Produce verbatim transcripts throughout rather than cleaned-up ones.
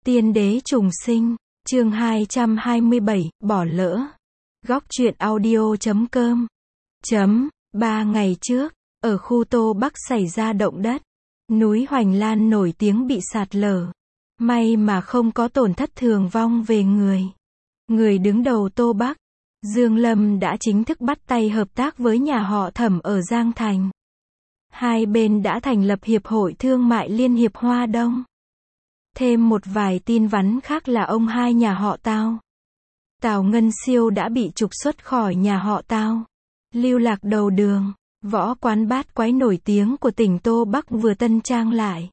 Tiên đế trùng sinh, chương hai trăm hai mươi bảy, bỏ lỡ. Góc truyện audio chấm com. Chấm, ba ngày trước, ở khu Tô Bắc xảy ra động đất. Núi Hoành Lan nổi tiếng bị sạt lở. May mà không có tổn thất thương vong về người. Người đứng đầu Tô Bắc, Dương Lâm đã chính thức bắt tay hợp tác với nhà họ Thẩm ở Giang Thành. Hai bên đã thành lập Hiệp hội Thương mại Liên hiệp Hoa Đông. Thêm một vài tin vắn khác là ông hai nhà họ Tào. Tào Ngân Siêu đã bị trục xuất khỏi nhà họ Tào. Lưu lạc đầu đường, võ quán bát quái nổi tiếng của tỉnh Tô Bắc vừa tân trang lại.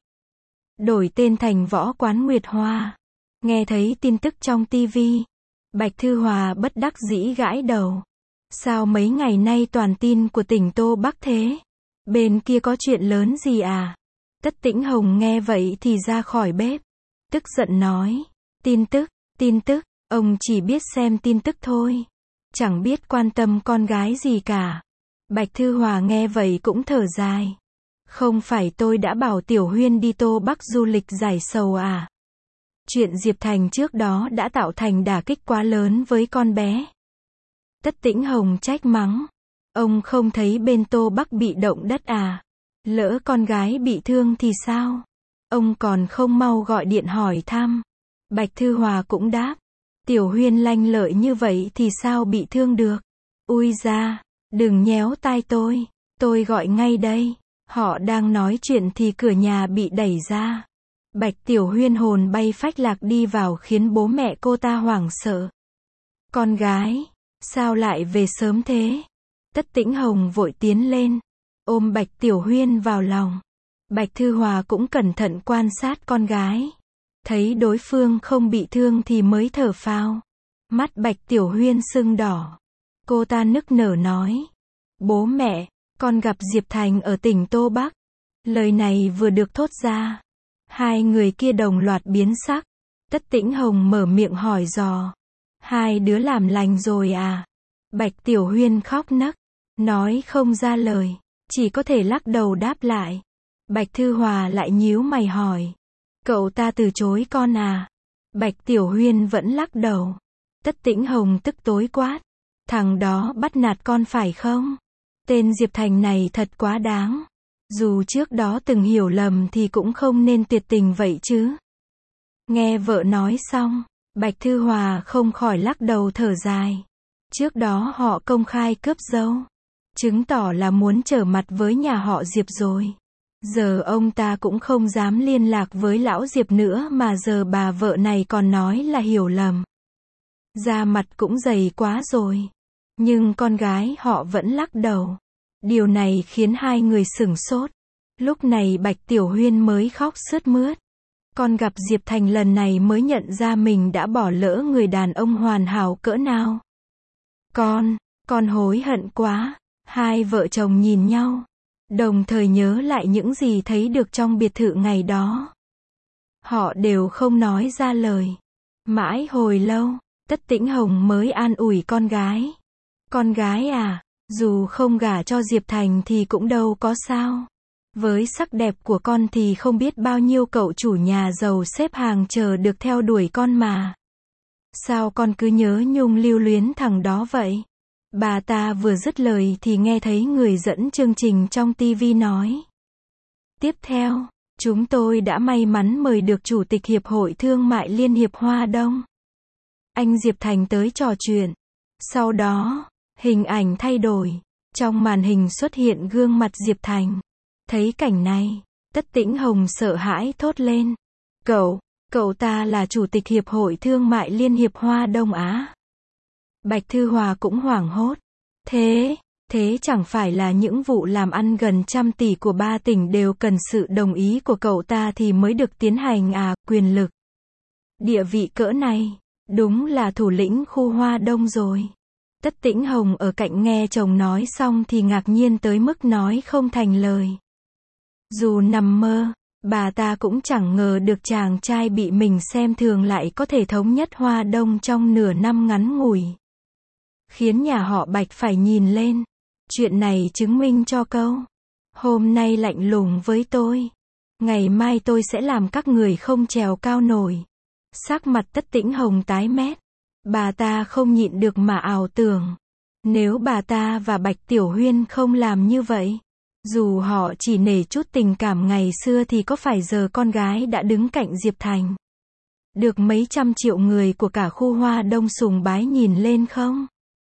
Đổi tên thành võ quán Nguyệt Hoa. Nghe thấy tin tức trong tivi, Bạch Thư Hòa bất đắc dĩ gãi đầu. Sao mấy ngày nay toàn tin của tỉnh Tô Bắc thế? Bên kia có chuyện lớn gì à? Tất Tĩnh Hồng nghe vậy thì ra khỏi bếp. Tức giận nói, tin tức, tin tức, ông chỉ biết xem tin tức thôi. Chẳng biết quan tâm con gái gì cả. Bạch Thư Hòa nghe vậy cũng thở dài. Không phải tôi đã bảo Tiểu Huyên đi Tô Bắc du lịch giải sầu à? Chuyện Diệp Thành trước đó đã tạo thành đả kích quá lớn với con bé. Tất Tĩnh Hồng trách mắng. Ông không thấy bên Tô Bắc bị động đất à? Lỡ con gái bị thương thì sao? Ông còn không mau gọi điện hỏi thăm. Bạch Thư Hòa cũng đáp. Tiểu Huyên lanh lợi như vậy thì sao bị thương được? Ui da, đừng nhéo tai tôi. Tôi gọi ngay đây. Họ đang nói chuyện thì cửa nhà bị đẩy ra. Bạch Tiểu Huyên hồn bay phách lạc đi vào khiến bố mẹ cô ta hoảng sợ. Con gái, sao lại về sớm thế? Tất Tĩnh Hồng vội tiến lên, ôm Bạch Tiểu Huyên vào lòng. Bạch Thư Hòa cũng cẩn thận quan sát con gái. Thấy đối phương không bị thương thì mới thở phào. Mắt Bạch Tiểu Huyên sưng đỏ. Cô ta nức nở nói. Bố mẹ, con gặp Diệp Thành ở tỉnh Tô Bắc. Lời này vừa được thốt ra. Hai người kia đồng loạt biến sắc. Tất Tĩnh Hồng mở miệng hỏi dò. Hai đứa làm lành rồi à? Bạch Tiểu Huyên khóc nấc. Nói không ra lời. Chỉ có thể lắc đầu đáp lại. Bạch Thư Hòa lại nhíu mày hỏi. Cậu ta từ chối con à? Bạch Tiểu Huyên vẫn lắc đầu. Tất Tĩnh Hồng tức tối quát. Thằng đó bắt nạt con phải không? Tên Diệp Thành này thật quá đáng. Dù trước đó từng hiểu lầm thì cũng không nên tuyệt tình vậy chứ. Nghe vợ nói xong, Bạch Thư Hòa không khỏi lắc đầu thở dài. Trước đó họ công khai cướp dâu. Chứng tỏ là muốn trở mặt với nhà họ Diệp rồi. Giờ ông ta cũng không dám liên lạc với lão Diệp nữa mà giờ bà vợ này còn nói là hiểu lầm. Da mặt cũng dày quá rồi. Nhưng con gái họ vẫn lắc đầu. Điều này khiến hai người sửng sốt. Lúc này Bạch Tiểu Huyên mới khóc sướt mướt. Con gặp Diệp Thành lần này mới nhận ra mình đã bỏ lỡ người đàn ông hoàn hảo cỡ nào. Con, con hối hận quá. Hai vợ chồng nhìn nhau. Đồng thời nhớ lại những gì thấy được trong biệt thự ngày đó. Họ đều không nói ra lời. Mãi hồi lâu, Tất Tĩnh Hồng mới an ủi con gái. Con gái à, dù không gả cho Diệp Thành thì cũng đâu có sao. Với sắc đẹp của con thì không biết bao nhiêu cậu chủ nhà giàu xếp hàng chờ được theo đuổi con mà. Sao con cứ nhớ nhung lưu luyến thằng đó vậy? Bà ta vừa dứt lời thì nghe thấy người dẫn chương trình trong tivi nói. Tiếp theo, chúng tôi đã may mắn mời được Chủ tịch Hiệp hội Thương mại Liên hiệp Hoa Đông. Anh Diệp Thành tới trò chuyện. Sau đó, hình ảnh thay đổi. Trong màn hình xuất hiện gương mặt Diệp Thành. Thấy cảnh này, Tất Tĩnh Hồng sợ hãi thốt lên. Cậu, cậu ta là Chủ tịch Hiệp hội Thương mại Liên hiệp Hoa Đông Á. Bạch Thư Hòa cũng hoảng hốt. Thế, thế chẳng phải là những vụ làm ăn gần trăm tỷ của ba tỉnh đều cần sự đồng ý của cậu ta thì mới được tiến hành à? Quyền lực, địa vị cỡ này, đúng là thủ lĩnh khu Hoa Đông rồi. Tất Tĩnh Hồng ở cạnh nghe chồng nói xong thì ngạc nhiên tới mức nói không thành lời. Dù nằm mơ, bà ta cũng chẳng ngờ được chàng trai bị mình xem thường lại có thể thống nhất Hoa Đông trong nửa năm ngắn ngủi. Khiến nhà họ Bạch phải nhìn lên. Chuyện này chứng minh cho câu. Hôm nay lạnh lùng với tôi. Ngày mai tôi sẽ làm các người không trèo cao nổi. Sắc mặt Tất Tĩnh Hồng tái mét. Bà ta không nhịn được mà ảo tưởng. Nếu bà ta và Bạch Tiểu Huyên không làm như vậy, dù họ chỉ nể chút tình cảm ngày xưa thì có phải giờ con gái đã đứng cạnh Diệp Thành, được mấy trăm triệu người của cả khu Hoa Đông sùng bái nhìn lên không?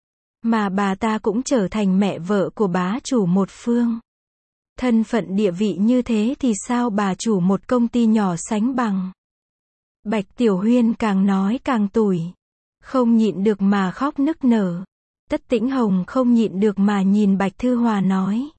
Mà bà ta cũng trở thành mẹ vợ của bá chủ một phương. Thân phận địa vị như thế thì sao bà chủ một công ty nhỏ sánh bằng? Bạch Tiểu Huyên càng nói càng tủi, không nhịn được mà khóc nức nở. Tất Tĩnh Hồng không nhịn được mà nhìn Bạch Thư Hòa nói.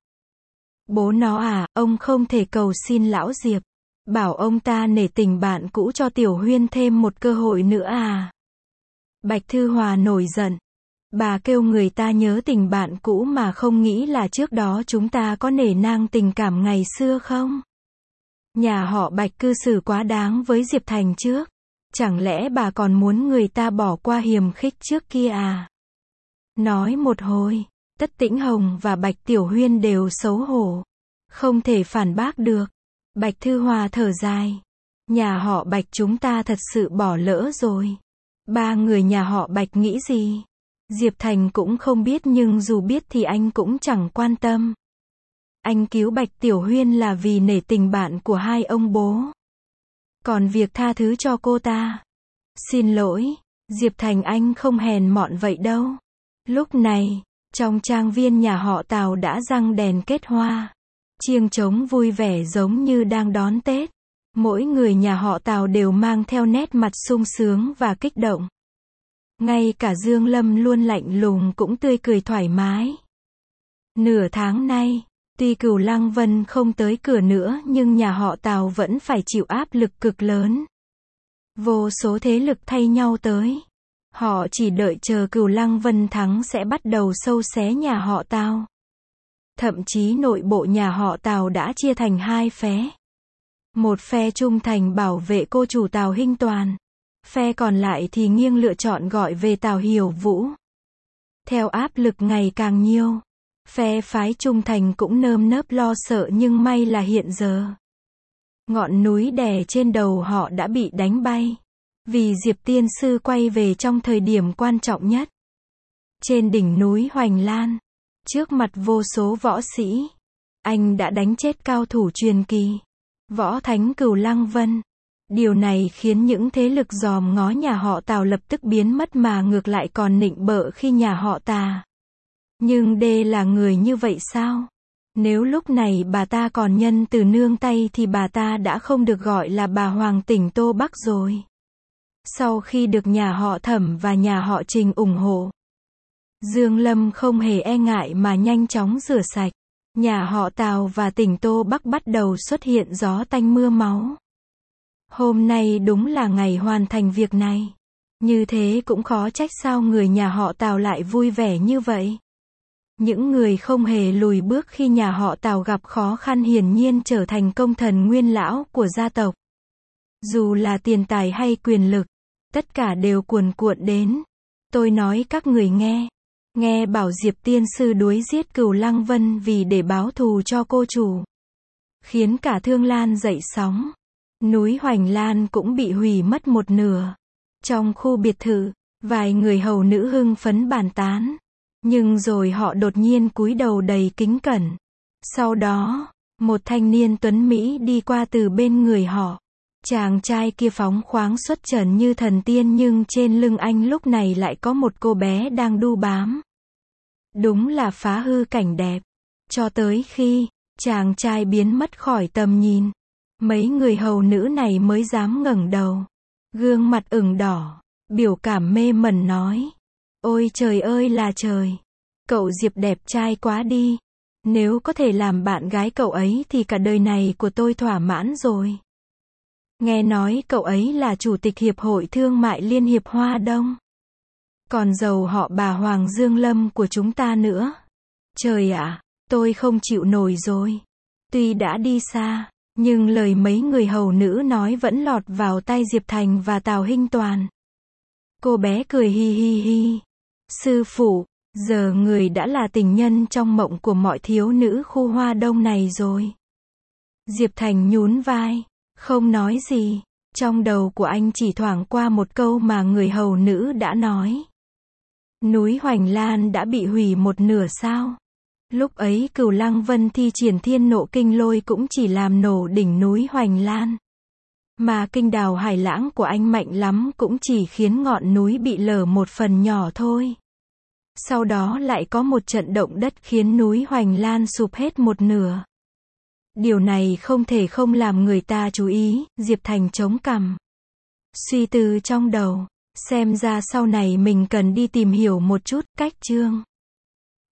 Bố nó à, ông không thể cầu xin lão Diệp, bảo ông ta nể tình bạn cũ cho Tiểu Huyên thêm một cơ hội nữa à? Bạch Thư Hòa nổi giận. Bà kêu người ta nhớ tình bạn cũ mà không nghĩ là trước đó chúng ta có nể nang tình cảm ngày xưa không? Nhà họ Bạch cư xử quá đáng với Diệp Thành trước. Chẳng lẽ bà còn muốn người ta bỏ qua hiềm khích trước kia à? Nói một hồi, Tất Tĩnh Hồng và Bạch Tiểu Huyên đều xấu hổ, không thể phản bác được. Bạch Thư Hòa thở dài. Nhà họ Bạch chúng ta thật sự bỏ lỡ rồi. Ba người nhà họ Bạch nghĩ gì? Diệp Thành cũng không biết, nhưng dù biết thì anh cũng chẳng quan tâm. Anh cứu Bạch Tiểu Huyên là vì nể tình bạn của hai ông bố. Còn việc tha thứ cho cô ta, xin lỗi, Diệp Thành anh không hèn mọn vậy đâu. Lúc này, trong trang viên nhà họ Tào đã răng đèn kết hoa, chiêng trống vui vẻ giống như đang đón Tết. Mỗi người nhà họ Tào đều mang theo nét mặt sung sướng và kích động. Ngay cả Dương Lâm luôn lạnh lùng cũng tươi cười thoải mái. Nửa tháng nay, tuy Cửu Lăng Vân không tới cửa nữa nhưng nhà họ Tào vẫn phải chịu áp lực cực lớn. Vô số thế lực thay nhau tới. Họ chỉ đợi chờ Cửu Lăng Vân thắng sẽ bắt đầu sâu xé nhà họ Tào. Thậm chí nội bộ nhà họ Tào đã chia thành hai phe. Một phe trung thành bảo vệ cô chủ Tào Hinh Toàn. Phe còn lại thì nghiêng lựa chọn gọi về Tào Hiểu Vũ. Theo áp lực ngày càng nhiều, phe phái trung thành cũng nơm nớp lo sợ, nhưng may là hiện giờ ngọn núi đè trên đầu họ đã bị đánh bay. Vì Diệp Tiên Sư quay về trong thời điểm quan trọng nhất. Trên đỉnh núi Hoành Lan, trước mặt vô số võ sĩ, anh đã đánh chết cao thủ truyền kỳ, võ thánh Cửu Lăng Vân. Điều này khiến những thế lực dòm ngó nhà họ Tào lập tức biến mất mà ngược lại còn nịnh bợ khi nhà họ Tà. Nhưng đê là người như vậy sao? Nếu lúc này bà ta còn nhân từ nương tay thì bà ta đã không được gọi là bà Hoàng tỉnh Tô Bắc rồi. Sau khi được nhà họ Thẩm và nhà họ Trình ủng hộ, Dương Lâm không hề e ngại mà nhanh chóng rửa sạch. Nhà họ Tào và tỉnh Tô Bắc bắt đầu xuất hiện gió tanh mưa máu. Hôm nay đúng là ngày hoàn thành việc này. Như thế cũng khó trách sao người nhà họ Tào lại vui vẻ như vậy. Những người không hề lùi bước khi nhà họ Tào gặp khó khăn hiển nhiên trở thành công thần nguyên lão của gia tộc. Dù là tiền tài hay quyền lực, tất cả đều cuồn cuộn đến. Tôi nói các người nghe. Nghe bảo Diệp Tiên Sư đuổi giết Cửu Lăng Vân vì để báo thù cho cô chủ. Khiến cả Thương Lan dậy sóng. Núi Hoành Lan cũng bị hủy mất một nửa. Trong khu biệt thự, vài người hầu nữ hưng phấn bàn tán. Nhưng rồi họ đột nhiên cúi đầu đầy kính cẩn. Sau đó, một thanh niên tuấn Mỹ đi qua từ bên người họ. Chàng trai kia phóng khoáng xuất trần như thần tiên, nhưng trên lưng anh lúc này lại có một cô bé đang đu bám. Đúng là phá hư cảnh đẹp. Cho tới khi chàng trai biến mất khỏi tầm nhìn, mấy người hầu nữ này mới dám ngẩng đầu. Gương mặt ửng đỏ, biểu cảm mê mẩn nói. Ôi trời ơi là trời! Cậu Diệp đẹp trai quá đi. Nếu có thể làm bạn gái cậu ấy thì cả đời này của tôi thỏa mãn rồi. Nghe nói cậu ấy là chủ tịch Hiệp hội Thương mại Liên hiệp Hoa Đông. Còn giàu họ bà Hoàng Dương Lâm của chúng ta nữa. Trời ạ, tôi không chịu nổi rồi. Tuy đã đi xa, nhưng lời mấy người hầu nữ nói vẫn lọt vào tai Diệp Thành và Tào Hinh Toàn. Cô bé cười hi hi hi. Sư phụ, giờ người đã là tình nhân trong mộng của mọi thiếu nữ khu Hoa Đông này rồi. Diệp Thành nhún vai, không nói gì. Trong đầu của anh chỉ thoảng qua một câu mà người hầu nữ đã nói. Núi Hoành Lan đã bị hủy một nửa sao? Lúc ấy Cửu Lăng Vân thi triển thiên nộ kinh lôi cũng chỉ làm nổ đỉnh núi Hoành Lan. Mà kinh đào hải lãng của anh mạnh lắm cũng chỉ khiến ngọn núi bị lở một phần nhỏ thôi. Sau đó lại có một trận động đất khiến núi Hoành Lan sụp hết một nửa. Điều này không thể không làm người ta chú ý, Diệp Thành chống cằm. Suy tư trong đầu, xem ra sau này mình cần đi tìm hiểu một chút cách chương.